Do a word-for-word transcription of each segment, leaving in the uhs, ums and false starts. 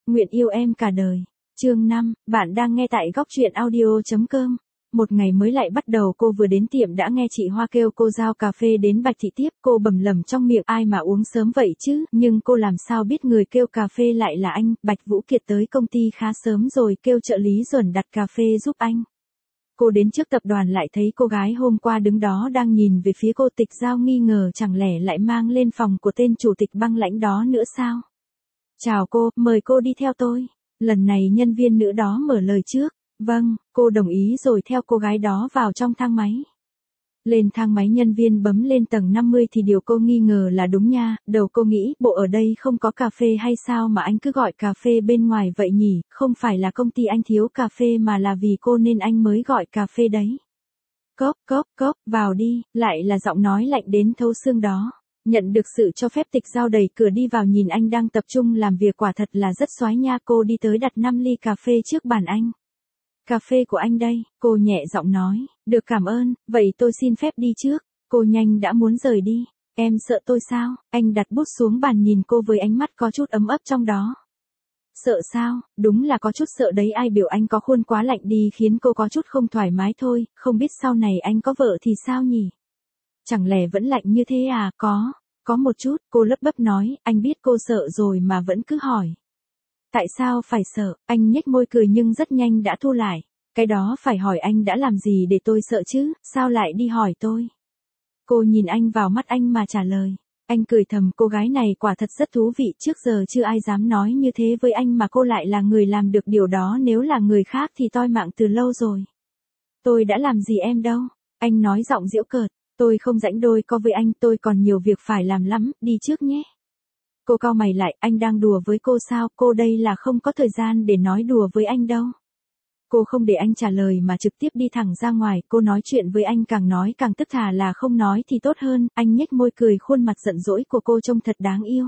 nguyện yêu em cả đời. Chương năm, bạn đang nghe tại góc truyện audio chấm com. Một ngày mới lại bắt đầu, cô vừa đến tiệm đã nghe chị Hoa kêu cô giao cà phê đến Bạch Thị tiếp, cô bầm lầm trong miệng ai mà uống sớm vậy chứ, nhưng cô làm sao biết người kêu cà phê lại là anh. Bạch Vũ Kiệt tới công ty khá sớm rồi, kêu trợ lý Duẩn đặt cà phê giúp anh. Cô đến trước tập đoàn lại thấy cô gái hôm qua đứng đó đang nhìn về phía cô. Tịch Giao nghi ngờ chẳng lẽ lại mang lên phòng của tên chủ tịch băng lãnh đó nữa sao? Chào cô, mời cô đi theo tôi. Lần này nhân viên nữ đó mở lời trước. Vâng, cô đồng ý rồi theo cô gái đó vào trong thang máy. Lên thang máy nhân viên bấm lên tầng năm mươi thì điều cô nghi ngờ là đúng nha. Đầu cô nghĩ bộ ở đây không có cà phê hay sao mà anh cứ gọi cà phê bên ngoài vậy nhỉ. Không phải là công ty anh thiếu cà phê mà là vì cô nên anh mới gọi cà phê đấy. Cốc cốc cốc, vào đi. Lại là giọng nói lạnh đến thấu xương đó. Nhận được sự cho phép, Tịch Giao đẩy cửa đi vào, nhìn anh đang tập trung làm việc quả thật là rất xoái nha. Cô đi tới đặt năm ly cà phê trước bàn anh. Cà phê của anh đây, cô nhẹ giọng nói. Được, cảm ơn, vậy tôi xin phép đi trước. Cô nhanh đã muốn rời đi. Em sợ tôi sao? Anh đặt bút xuống bàn nhìn cô với ánh mắt có chút ấm ấp trong đó. Sợ sao? Đúng là có chút sợ đấy. Ai biểu anh có khuôn quá lạnh đi khiến cô có chút không thoải mái thôi. Không biết sau này anh có vợ thì sao nhỉ? Chẳng lẽ vẫn lạnh như thế à? Có, có một chút, cô lấp bấp nói. Anh biết cô sợ rồi mà vẫn cứ hỏi. Tại sao phải sợ? Anh nhếch môi cười nhưng rất nhanh đã thu lại. Cái đó phải hỏi anh đã làm gì để tôi sợ chứ, sao lại đi hỏi tôi? Cô nhìn anh vào mắt anh mà trả lời. Anh cười thầm, cô gái này quả thật rất thú vị, trước giờ chưa ai dám nói như thế với anh mà cô lại là người làm được điều đó, nếu là người khác thì toi mạng từ lâu rồi. Tôi đã làm gì em đâu? Anh nói giọng giễu cợt, tôi không rảnh đôi co với anh, tôi còn nhiều việc phải làm lắm, đi trước nhé. Cô cau mày lại, anh đang đùa với cô sao? Cô đây là không có thời gian để nói đùa với anh đâu. Cô không để anh trả lời mà trực tiếp đi thẳng ra ngoài. Cô nói chuyện với anh càng nói càng tức, thà là không nói thì tốt hơn. Anh nhếch môi cười, khuôn mặt giận dỗi của cô trông thật đáng yêu.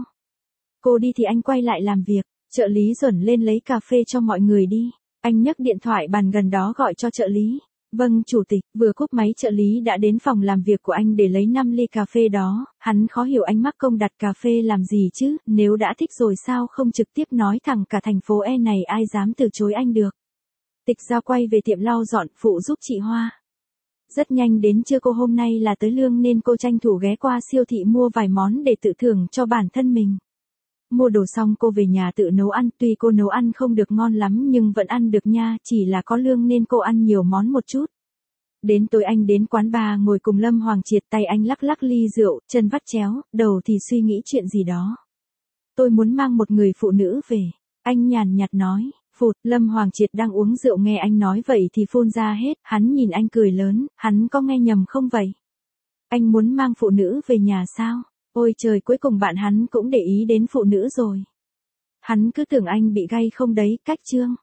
Cô đi thì anh quay lại làm việc. Trợ lý Duẩn lên lấy cà phê cho mọi người đi. Anh nhấc điện thoại bàn gần đó gọi cho trợ lý. Vâng chủ tịch. Vừa cúp máy trợ lý đã đến phòng làm việc của anh để lấy năm ly cà phê đó. Hắn khó hiểu anh mắc công đặt cà phê làm gì chứ, nếu đã thích rồi sao không trực tiếp nói thẳng, cả thành phố E này ai dám từ chối anh được. Tịch Giao quay về tiệm lau dọn phụ giúp chị Hoa. Rất nhanh đến trưa, cô hôm nay là tới lương nên cô tranh thủ ghé qua siêu thị mua vài món để tự thưởng cho bản thân mình. Mua đồ xong cô về nhà tự nấu ăn, tuy cô nấu ăn không được ngon lắm nhưng vẫn ăn được nha, chỉ là có lương nên cô ăn nhiều món một chút. Đến tối anh đến quán bar ngồi cùng Lâm Hoàng Triệt, tay anh lắc lắc ly rượu, chân vắt chéo, đầu thì suy nghĩ chuyện gì đó. Tôi muốn mang một người phụ nữ về, anh nhàn nhạt nói. Phụt, Lâm Hoàng Triệt đang uống rượu nghe anh nói vậy thì phun ra hết, hắn nhìn anh cười lớn, hắn có nghe nhầm không vậy? Anh muốn mang phụ nữ về nhà sao? Ôi trời, cuối cùng bạn hắn cũng để ý đến phụ nữ rồi. Hắn cứ tưởng anh bị gay không đấy, cách chương.